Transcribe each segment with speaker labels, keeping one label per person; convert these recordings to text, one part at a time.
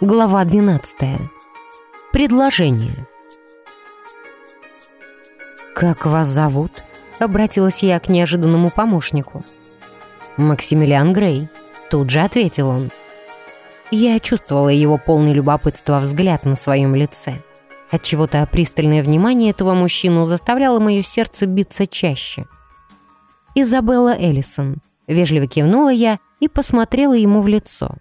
Speaker 1: Глава 12. Предложение. «Как вас зовут?» — обратилась я к неожиданному помощнику. «Максимилиан Грей», — тут же ответил он. Я чувствовала его полный любопытства взгляд на своем лице. Отчего-то пристальное внимание этого мужчину заставляло мое сердце биться чаще. «Изабелла Эллисон», — вежливо кивнула я и посмотрела ему в лицо.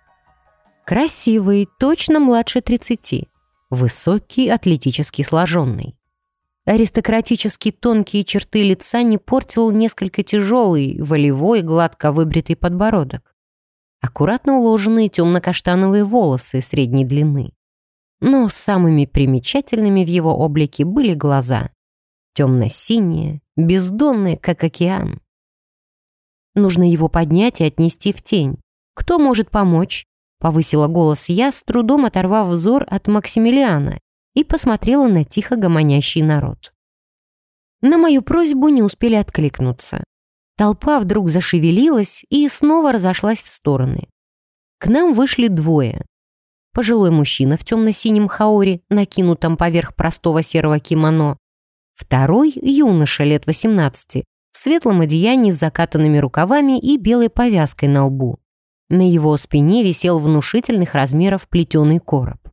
Speaker 1: Красивый, точно младше 30, высокий, атлетически сложенный. Аристократически тонкие черты лица не портил несколько тяжелый, волевой, гладко выбритый подбородок. Аккуратно уложенные темно-каштановые волосы средней длины. Но самыми примечательными в его облике были глаза. Темно-синие, бездонные, как океан. Нужно его поднять и отнести в тень. Кто может помочь? Повысила голос я, с трудом оторвав взор от Максимилиана, и посмотрела на тихо гомонящий народ. На мою просьбу не успели откликнуться. Толпа вдруг зашевелилась и снова разошлась в стороны. К нам вышли двое. Пожилой мужчина в темно-синем хаоре, накинутом поверх простого серого кимоно. Второй — юноша лет 18, в светлом одеянии с закатанными рукавами и белой повязкой на лбу. На его спине висел внушительных размеров плетеный короб.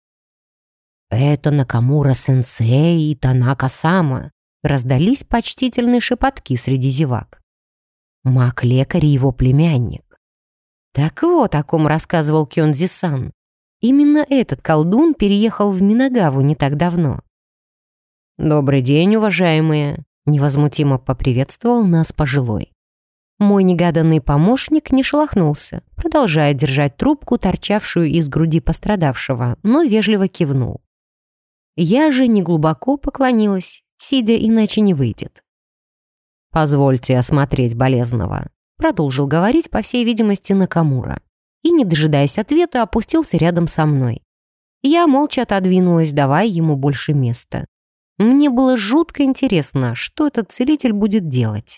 Speaker 1: «Это Накамура-сенсей и Танака-сама», раздались почтительные шепотки среди зевак. «Маг-лекарь и его племянник». Так вот о ком рассказывал Кёнзи-сан. Именно этот колдун переехал в Минагаву не так давно. «Добрый день, уважаемые», — невозмутимо поприветствовал нас пожилой. Мой негаданный помощник не шелохнулся, продолжая держать трубку, торчавшую из груди пострадавшего, но вежливо кивнул. Я же неглубоко поклонилась, сидя иначе не выйдет. «Позвольте осмотреть болезного», — продолжил говорить, по всей видимости, Накамура, и, не дожидаясь ответа, опустился рядом со мной. Я молча отодвинулась, давая ему больше места. Мне было жутко интересно, что этот целитель будет делать.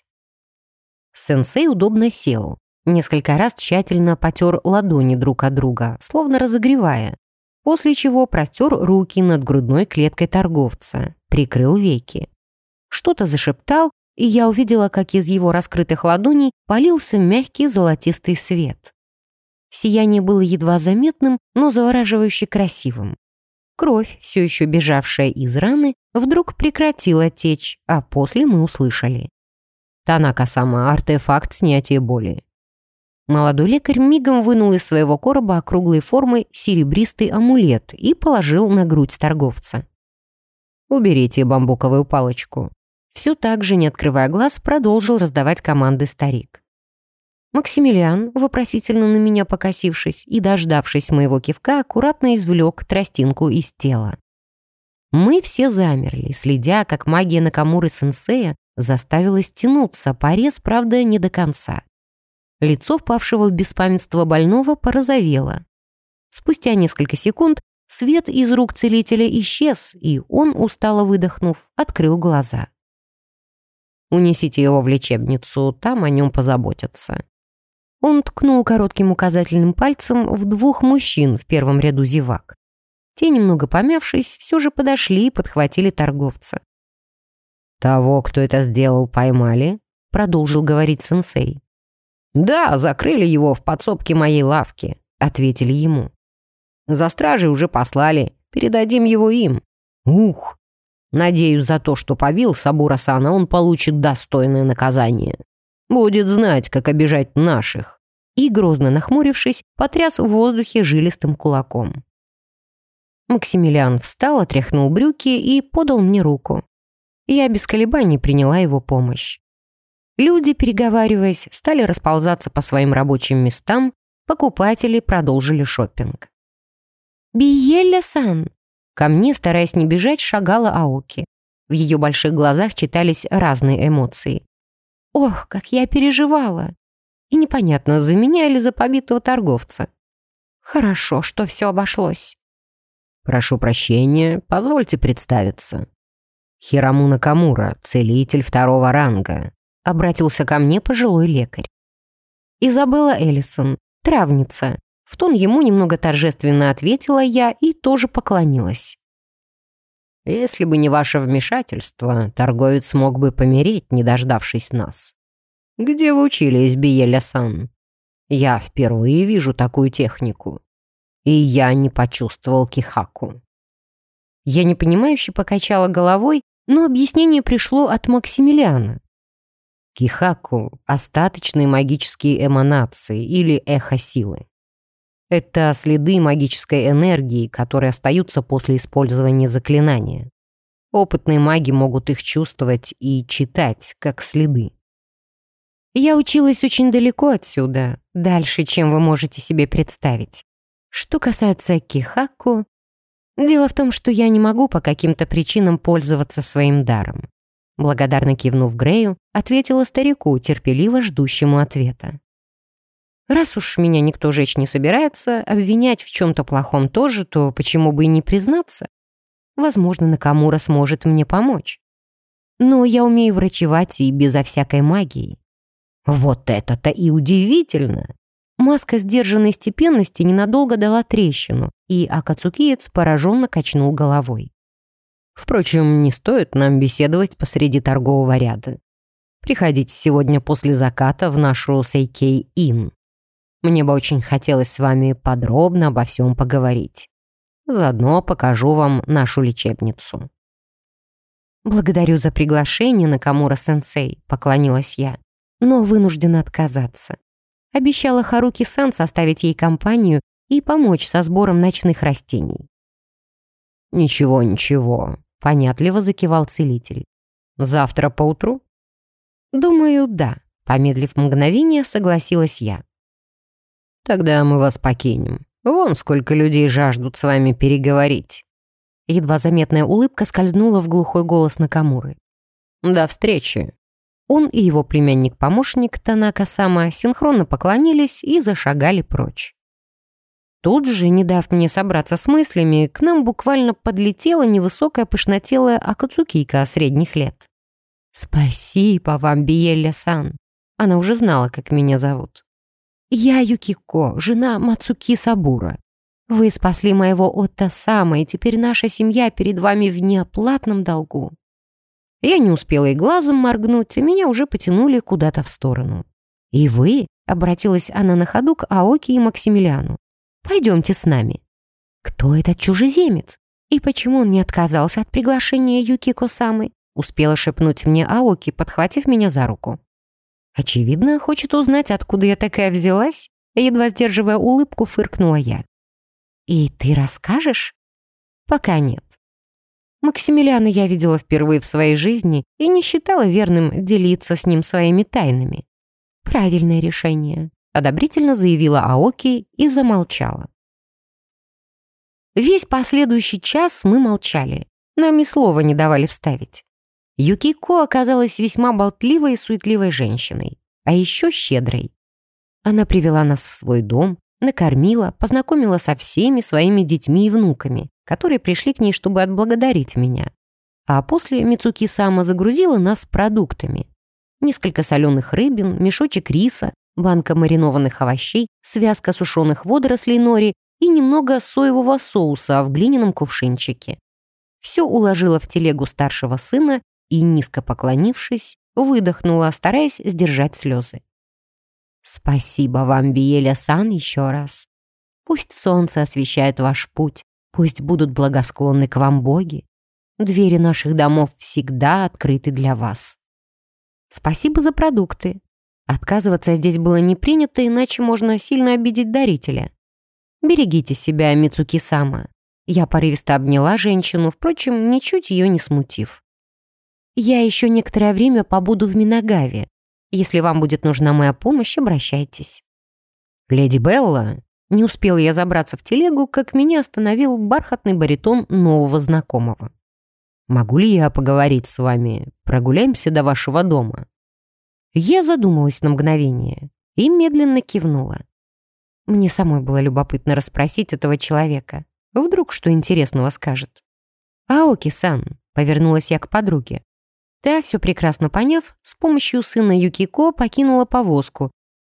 Speaker 1: Сенсей удобно сел. Несколько раз тщательно потер ладони друг от друга, словно разогревая, после чего простер руки над грудной клеткой торговца, прикрыл веки. Что-то зашептал, и я увидела, как из его раскрытых ладоней полился мягкий золотистый свет. Сияние было едва заметным, но завораживающе красивым. Кровь, все еще бежавшая из раны, вдруг прекратила течь, а после мы услышали: «Танака-сама, артефакт снятия боли». Молодой лекарь мигом вынул из своего короба округлой формы серебристый амулет и положил на грудь торговца. «Уберите бамбуковую палочку». Все так же, не открывая глаз, продолжил раздавать команды старик. Максимилиан, вопросительно на меня покосившись и дождавшись моего кивка, аккуратно извлек тростинку из тела. Мы все замерли, следя, как магия Накамуры-сенсея заставила стянуться, порез, правда, не до конца. Лицо впавшего в беспамятство больного порозовело. Спустя несколько секунд свет из рук целителя исчез, и он, устало выдохнув, открыл глаза. «Унесите его в лечебницу, там о нем позаботятся». Он ткнул коротким указательным пальцем в двух мужчин в первом ряду зевак. Те, немного помявшись, все же подошли и подхватили торговца. «Того, кто это сделал, поймали?» — продолжил говорить сенсей. «Да, закрыли его в подсобке моей лавки», — ответили ему. «За стражей уже послали, передадим его им». «Ух! Надеюсь, за то, что побил Сабура-сана, он получит достойное наказание. Будет знать, как обижать наших». И, грозно нахмурившись, потряс в воздухе жилистым кулаком. Максимилиан встал, отряхнул брюки и подал мне руку. Я без колебаний приняла его помощь. Люди, переговариваясь, стали расползаться по своим рабочим местам, покупатели продолжили шопинг. «Биелля-сан!» Ко мне, стараясь не бежать, шагала Аоки. В ее больших глазах читались разные эмоции. «Ох, как я переживала!» И непонятно, за меня или за побитого торговца. «Хорошо, что все обошлось».
Speaker 2: «Прошу прощения, позвольте представиться. Хираму Накамура, целитель 2-го ранга», — обратился ко мне пожилой лекарь.
Speaker 1: «Изабелла Эллисон, травница», В тон ему немного торжественно ответила я и тоже поклонилась.
Speaker 2: Если бы не ваше вмешательство, торговец мог бы помереть, не дождавшись нас. Где вы учились, Биеля-сан? Я впервые вижу такую технику. И я не почувствовал кихаку.
Speaker 1: Я непонимающе покачала головой, но объяснение пришло от Максимилиана.
Speaker 2: Кихаку — остаточные магические эманации или эхо силы. Это следы магической энергии, которые остаются после использования заклинания. Опытные маги могут их чувствовать и читать, как следы.
Speaker 1: Я училась очень далеко отсюда, дальше, чем вы можете себе представить. Что касается кихаку, дело в том, что я не могу по каким-то причинам пользоваться своим даром. Благодарно кивнув Грею, ответила старику, терпеливо ждущему ответа. Раз уж меня никто жечь не собирается, обвинять в чем-то плохом тоже, то почему бы и не признаться? Возможно, Накамура сможет мне помочь. Но я умею врачевать и безо всякой магии.
Speaker 2: Вот это-то и удивительно!
Speaker 1: Маска сдержанной степенности ненадолго дала трещину, и акацукиец пораженно качнул головой.
Speaker 2: Впрочем, не стоит нам беседовать посреди торгового ряда. Приходите сегодня после заката в нашу Сейкей-Ин. Мне бы очень хотелось с вами подробно обо всем поговорить. Заодно покажу вам нашу лечебницу».
Speaker 1: «Благодарю за приглашение, Накамура-сенсей», — поклонилась я, но вынуждена отказаться. Обещала Харуки-сан составить ей компанию и помочь со сбором ночных растений.
Speaker 2: «Ничего, ничего», — понятливо закивал целитель. «Завтра поутру?»
Speaker 1: «Думаю, да», — помедлив мгновение, согласилась я.
Speaker 2: «Тогда мы вас покинем. Вон сколько людей жаждут с вами переговорить».
Speaker 1: Едва заметная улыбка скользнула в глухой голос Накамуры.
Speaker 2: «До встречи».
Speaker 1: Он и его племянник-помощник Танака-сама синхронно поклонились и зашагали прочь. Тут же, не дав мне собраться с мыслями, к нам буквально подлетела невысокая пышнотелая акацукийка средних лет. «Спасибо вам, Биелля-сан!» Она уже знала, как меня зовут. «Я Юкико, жена Мацуки Сабура. Вы спасли моего Отто-сама, и теперь наша семья перед вами в неоплатном долгу». Я не успела и глазом моргнуть, и меня уже потянули куда-то в сторону. «И вы?» — обратилась она на ходу к Аоки и Максимилиану. «Пойдемте с нами». «Кто этот чужеземец? И почему он не отказался от приглашения Юкико-самы?» — успела шепнуть мне Аоки, подхватив меня за руку. Очевидно, хочет узнать, откуда я такая взялась, едва сдерживая улыбку, фыркнула я. «И ты расскажешь?» «Пока нет. Максимилиана я видела впервые в своей жизни и не считала верным делиться с ним своими тайнами. Правильное решение», — одобрительно заявила Аоки и замолчала. Весь последующий час мы молчали, нам и слова не давали вставить. Юкико оказалась весьма болтливой и суетливой женщиной, а еще щедрой. Она привела нас в свой дом, накормила, познакомила со всеми своими детьми и внуками, которые пришли к ней, чтобы отблагодарить меня. А после Мицуки-сама загрузила нас продуктами. Несколько соленых рыбин, мешочек риса, банка маринованных овощей, связка сушеных водорослей нори и немного соевого соуса в глиняном кувшинчике. Все уложила в телегу старшего сына и, низко поклонившись, выдохнула, стараясь сдержать слезы. «Спасибо вам, Биеля-сан, еще раз. Пусть солнце освещает ваш путь, пусть будут благосклонны к вам боги. Двери наших домов всегда открыты для вас. Спасибо за продукты. Отказываться здесь было не принято, иначе можно сильно обидеть дарителя. Берегите себя, Мицуки-сама». Я порывисто обняла женщину, впрочем, ничуть ее не смутив. «Я еще некоторое время побуду в Минагаве. Если вам будет нужна моя помощь, обращайтесь».
Speaker 2: «Леди Белла?»
Speaker 1: Не успела я забраться в телегу, как меня остановил бархатный баритон нового знакомого.
Speaker 2: «Могу ли я поговорить с вами? Прогуляемся до вашего дома?»
Speaker 1: Я задумалась на мгновение и медленно кивнула. Мне самой было любопытно расспросить этого человека. Вдруг что интересного скажет. «Аоки-сан», — повернулась я к подруге. Та, все прекрасно поняв, с помощью сына Юкико покинула повозку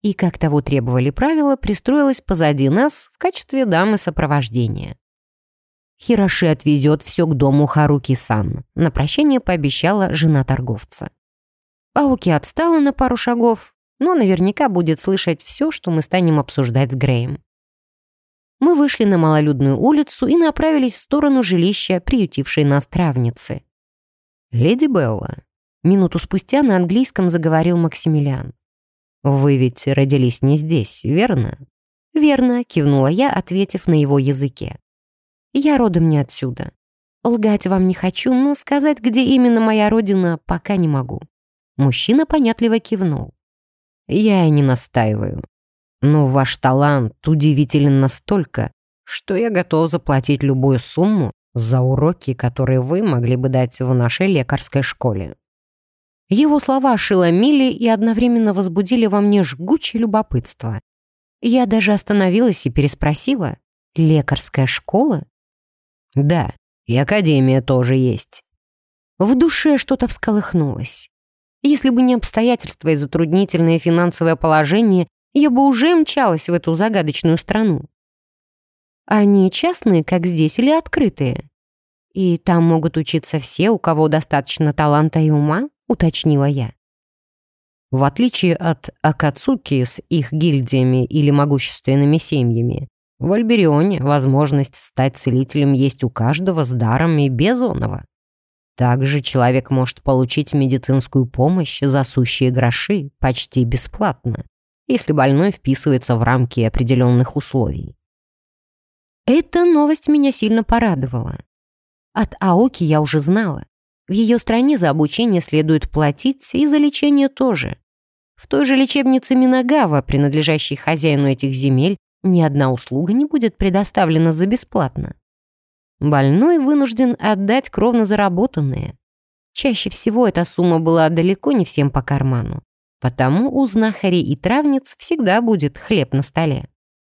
Speaker 1: и, как того требовали правила, пристроилась позади нас в качестве дамы сопровождения. «Хироши отвезет все к дому Харуки-сан», — на прощание пообещала жена торговца. Аоки отстала на пару шагов, но наверняка будет слышать все, что мы станем обсуждать с Греем. Мы вышли на малолюдную улицу и направились в сторону жилища, приютившей нас травницы. «Леди Белла», — минуту спустя на английском заговорил Максимилиан. «Вы ведь родились не здесь, верно?» «Верно», — кивнула я, ответив на его языке. «Я родом не отсюда. Лгать вам не хочу, но сказать, где именно моя родина, пока не могу». Мужчина понятливо кивнул. «Я и не настаиваю. Но ваш талант удивителен настолько, что я готов заплатить любую сумму за уроки, которые вы могли бы дать в нашей лекарской школе». Его слова ошеломили и одновременно возбудили во мне жгучее любопытство. Я даже остановилась и переспросила: «Лекарская школа?» «Да, и академия тоже есть». В душе что-то всколыхнулось. Если бы не обстоятельства и затруднительное финансовое положение, я бы уже мчалась в эту загадочную страну. Они частные, как здесь, или открытые? И там могут учиться все, у кого достаточно таланта и ума, уточнила я. В отличие от Акацуки с их гильдиями или могущественными семьями, в Альберионе возможность стать целителем есть у каждого с даром и без оного. Также человек может получить медицинскую помощь за сущие гроши почти бесплатно, если больной вписывается в рамки определенных условий. Эта новость меня сильно порадовала. От Аоки я уже знала. В ее стране за обучение следует платить, и за лечение тоже. В той же лечебнице Минагава, принадлежащей хозяину этих земель, ни одна услуга не будет предоставлена за бесплатно. Больной вынужден отдать кровно заработанное. Чаще всего эта сумма была далеко не всем по карману. Потому у знахарей и травниц всегда будет хлеб на столе.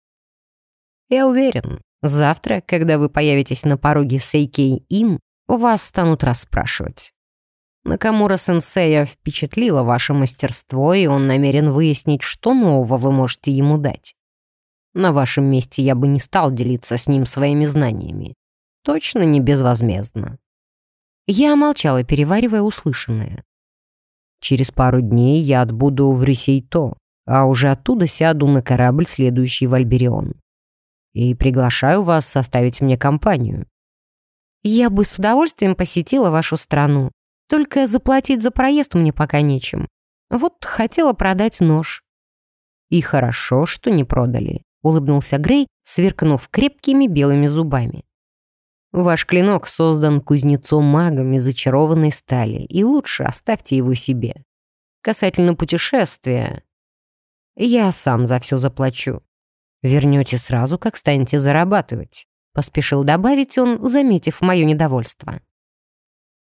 Speaker 1: Я уверен, завтра, когда вы появитесь на пороге Сейкей-Ин, вас станут расспрашивать. Накамура-сенсея впечатлило ваше мастерство, и он намерен выяснить, что нового вы можете ему дать. На вашем месте я бы не стал делиться с ним своими знаниями. Точно не безвозмездно. Я молчала, переваривая услышанное. Через пару дней я отбуду в Рюсейто, а уже оттуда сяду на корабль, следующий в Альберион. И приглашаю вас составить мне компанию. Я бы с удовольствием посетила вашу страну, только заплатить за проезд мне пока нечем. Вот хотела продать нож. И хорошо, что не продали, улыбнулся Грей, сверкнув крепкими белыми зубами. Ваш клинок создан кузнецом-магом из зачарованной стали, и лучше оставьте его себе. Касательно путешествия, я сам за все заплачу. Вернете сразу, как станете зарабатывать, поспешил добавить он, заметив мое недовольство.